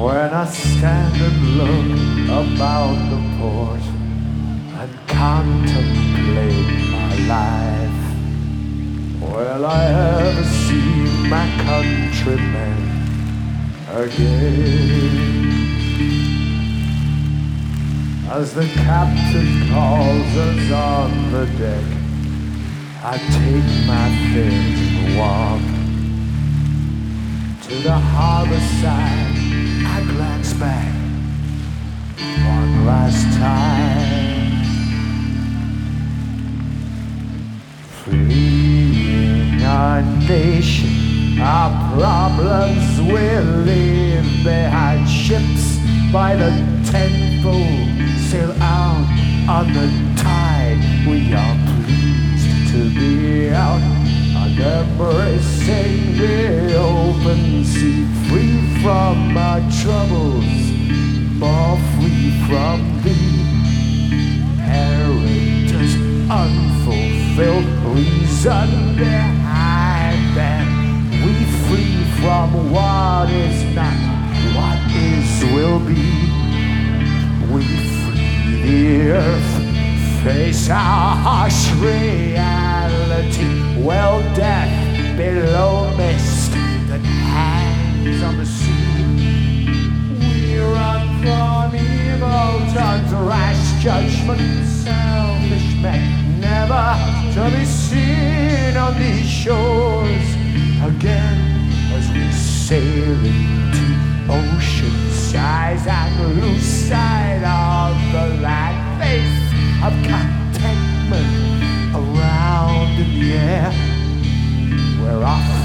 When I stand and look about the port and contemplate my life, will I ever see my countrymen again? As the captain calls us on the deck, I take my fitting walk to the harbor side. I glance back one last time, fleeing our nation, our problems we'll leave behind. Ships by the tenfold sail out on the tide. We are pleased to be out and embracing the open sea, free from our troubles, more free from the inheritors, unfulfilled reason behind them. We free from what is not, what is will be. We free the earth, face our harsh reality. Well, death below mist that hangs on the sea. We run from evil tongues, rash judgment, selfish men, never to be seen on these shores again. As we sail into ocean sighs and lose sight of the land, face of contentment around in the air, where our